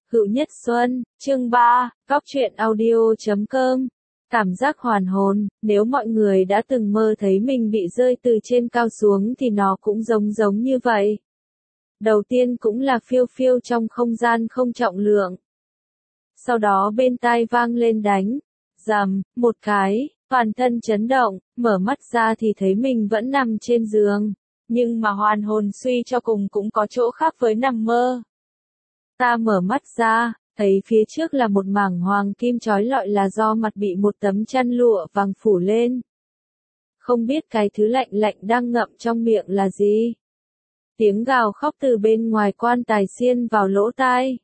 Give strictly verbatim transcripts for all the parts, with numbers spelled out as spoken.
Hữu Nhất Xuân, chương ba, góc truyện audio chấm com. Cảm giác hoàn hồn, nếu mọi người đã từng mơ thấy mình bị rơi từ trên cao xuống thì nó cũng giống giống như vậy. Đầu tiên cũng là phiêu phiêu trong không gian không trọng lượng. Sau đó bên tai vang lên đánh, rầm, một cái, toàn thân chấn động, mở mắt ra thì thấy mình vẫn nằm trên giường. Nhưng mà hoàn hồn suy cho cùng cũng có chỗ khác với nằm mơ. Ta mở mắt ra, thấy phía trước là một mảng hoàng kim chói lọi là do mặt bị một tấm chăn lụa vàng phủ lên. Không biết cái thứ lạnh lạnh đang ngậm trong miệng là gì. Tiếng gào khóc từ bên ngoài quan tài xiên vào lỗ tai.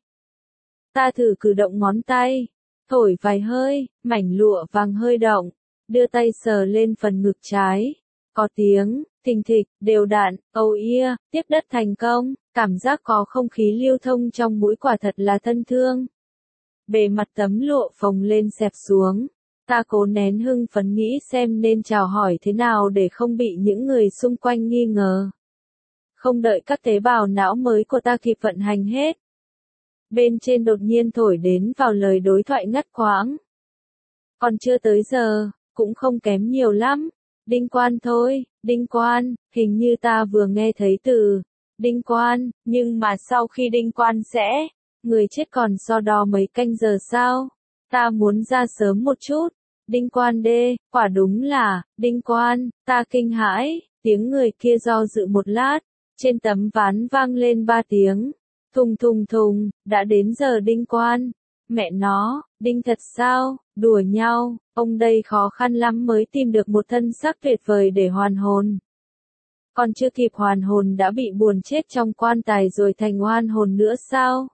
Ta thử cử động ngón tay, thổi vài hơi, mảnh lụa vàng hơi động, đưa tay sờ lên phần ngực trái. Có tiếng, thình thịch, đều đặn, âu ia, tiếp đất thành công, cảm giác có không khí lưu thông trong mũi quả thật là thân thương. Bề mặt tấm lụa phồng lên xẹp xuống, ta cố nén hưng phấn nghĩ xem nên chào hỏi thế nào để không bị những người xung quanh nghi ngờ. Không đợi các tế bào não mới của ta kịp vận hành hết. Bên trên đột nhiên thổi đến vào lời đối thoại ngắt quãng. Còn chưa tới giờ, cũng không kém nhiều lắm. Đinh Quan thôi, Đinh Quan, hình như ta vừa nghe thấy từ Đinh Quan, nhưng mà sau khi Đinh Quan sẽ, người chết còn so đo mấy canh giờ sao? Ta muốn ra sớm một chút. Đinh Quan đê, quả đúng là, Đinh Quan, ta kinh hãi, tiếng người kia do dự một lát, trên tấm ván vang lên ba tiếng. Thùng thùng thùng, đã đến giờ Đinh Quan. Mẹ nó, Đinh thật sao, đùa nhau, ông đây khó khăn lắm mới tìm được một thân xác tuyệt vời để hoàn hồn. Còn chưa kịp hoàn hồn đã bị buồn chết trong quan tài rồi thành oan hồn nữa sao?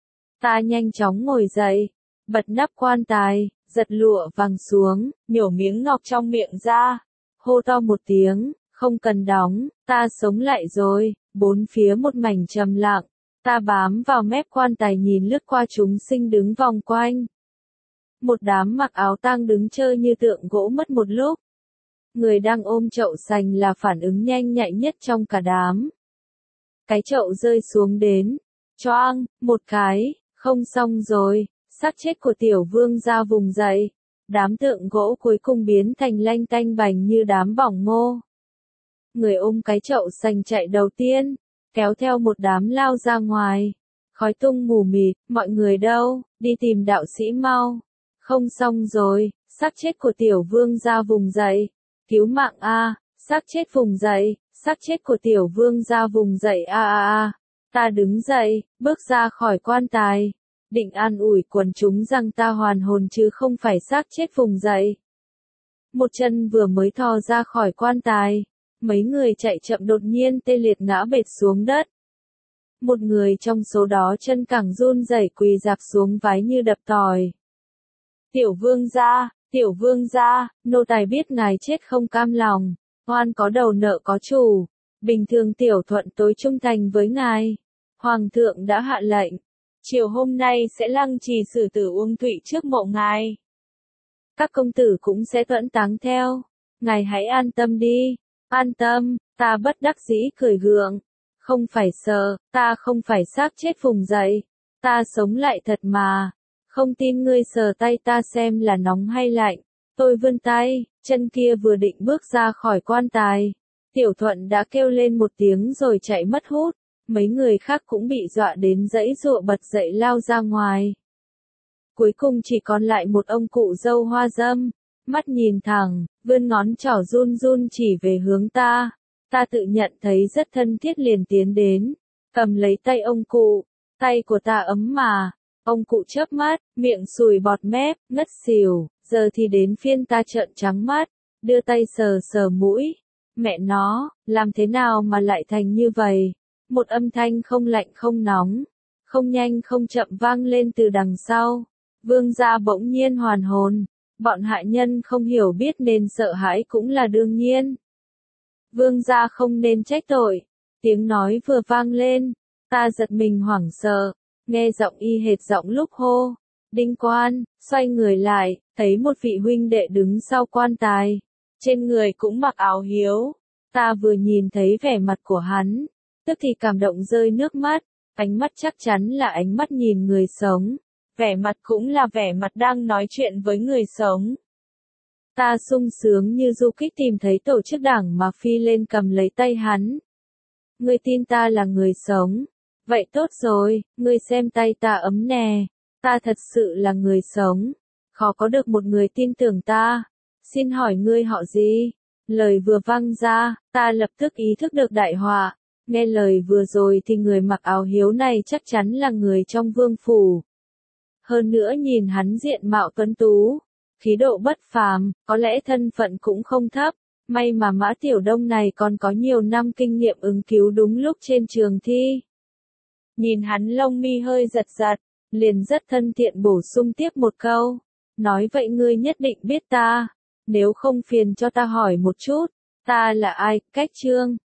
Ta nhanh chóng ngồi dậy, bật nắp quan tài, giật lụa vàng xuống, nhổ miếng ngọc trong miệng ra, hô to một tiếng, không cần đóng, ta sống lại rồi, bốn phía một mảnh trầm lặng. Ta bám vào mép quan tài nhìn lướt qua chúng sinh đứng vòng quanh. Một đám mặc áo tang đứng chơi như tượng gỗ mất một lúc. Người đang ôm chậu sành là phản ứng nhanh nhạy nhất trong cả đám. Cái chậu rơi xuống đến, choang, một cái, không xong rồi, xác chết của tiểu vương ra vùng dậy. Đám tượng gỗ cuối cùng biến thành lanh tanh bành như đám bỏng ngô. Người ôm cái chậu sành chạy đầu tiên, kéo theo một đám lao ra ngoài. Khói tung mù mịt, mọi người đâu, đi tìm đạo sĩ mau. Không xong rồi, xác chết của tiểu vương ra vùng dậy. Cứu mạng a, xác chết vùng dậy, xác chết của tiểu vương ra vùng dậy a a a. Ta đứng dậy, bước ra khỏi quan tài. Định an ủi quần chúng rằng ta hoàn hồn chứ không phải xác chết vùng dậy. Một chân vừa mới thò ra khỏi quan tài. Mấy người chạy chậm đột nhiên tê liệt ngã bệt xuống đất. Một người trong số đó chân cẳng run rẩy quỳ dạp xuống vái như đập tỏi. Tiểu vương gia, tiểu vương gia, nô tài biết ngài chết không cam lòng, oan có đầu nợ có chủ. Bình thường tiểu thuận tối trung thành với ngài. Hoàng thượng đã hạ lệnh. Chiều hôm nay sẽ lăng trì xử tử Uông Thụy trước mộ ngài. Các công tử cũng sẽ tuẫn táng theo. Ngài hãy an tâm đi. An tâm, ta bất đắc dĩ cười gượng. Không phải sợ, ta không phải xác chết vùng dậy. Ta sống lại thật mà. Không tin ngươi sờ tay ta xem là nóng hay lạnh. Tôi vươn tay, chân kia vừa định bước ra khỏi quan tài. Tiểu Thuận đã kêu lên một tiếng rồi chạy mất hút. Mấy người khác cũng bị dọa đến dãy dụa bật dậy lao ra ngoài. Cuối cùng chỉ còn lại một ông cụ dâu hoa râm. Mắt nhìn thẳng, vươn ngón trỏ run run chỉ về hướng ta. Ta tự nhận thấy rất thân thiết liền tiến đến. Cầm lấy tay ông cụ. Tay của ta ấm mà. Ông cụ chớp mắt, miệng sùi bọt mép, ngất xỉu. Giờ thì đến phiên ta trợn trắng mắt. Đưa tay sờ sờ mũi. Mẹ nó, làm thế nào mà lại thành như vậy? Một âm thanh không lạnh không nóng. Không nhanh không chậm vang lên từ đằng sau. Vương gia bỗng nhiên hoàn hồn. Bọn hạ nhân không hiểu biết nên sợ hãi cũng là đương nhiên. Vương gia không nên trách tội. Tiếng nói vừa vang lên, ta giật mình hoảng sợ, nghe giọng y hệt giọng lúc hô. Đinh Quan, xoay người lại, thấy một vị huynh đệ đứng sau quan tài. Trên người cũng mặc áo hiếu. Ta vừa nhìn thấy vẻ mặt của hắn, tức thì cảm động rơi nước mắt. Ánh mắt chắc chắn là ánh mắt nhìn người sống. Vẻ mặt cũng là vẻ mặt đang nói chuyện với người sống. Ta sung sướng như du kích tìm thấy tổ chức đảng mà phi lên cầm lấy tay hắn. Ngươi tin ta là người sống. Vậy tốt rồi, ngươi xem tay ta ấm nè. Ta thật sự là người sống. Khó có được một người tin tưởng ta. Xin hỏi ngươi họ gì? Lời vừa vang ra, ta lập tức ý thức được đại họa. Nghe lời vừa rồi thì người mặc áo hiếu này chắc chắn là người trong vương phủ. Hơn nữa nhìn hắn diện mạo tuấn tú, khí độ bất phàm, có lẽ thân phận cũng không thấp. May mà Mã Tiểu Đông này còn có nhiều năm kinh nghiệm ứng cứu đúng lúc trên trường thi. Nhìn hắn lông mi hơi giật giật, liền rất thân thiện bổ sung tiếp một câu. Nói vậy ngươi nhất định biết ta. Nếu không phiền cho ta hỏi một chút, ta là ai, Cách Trương?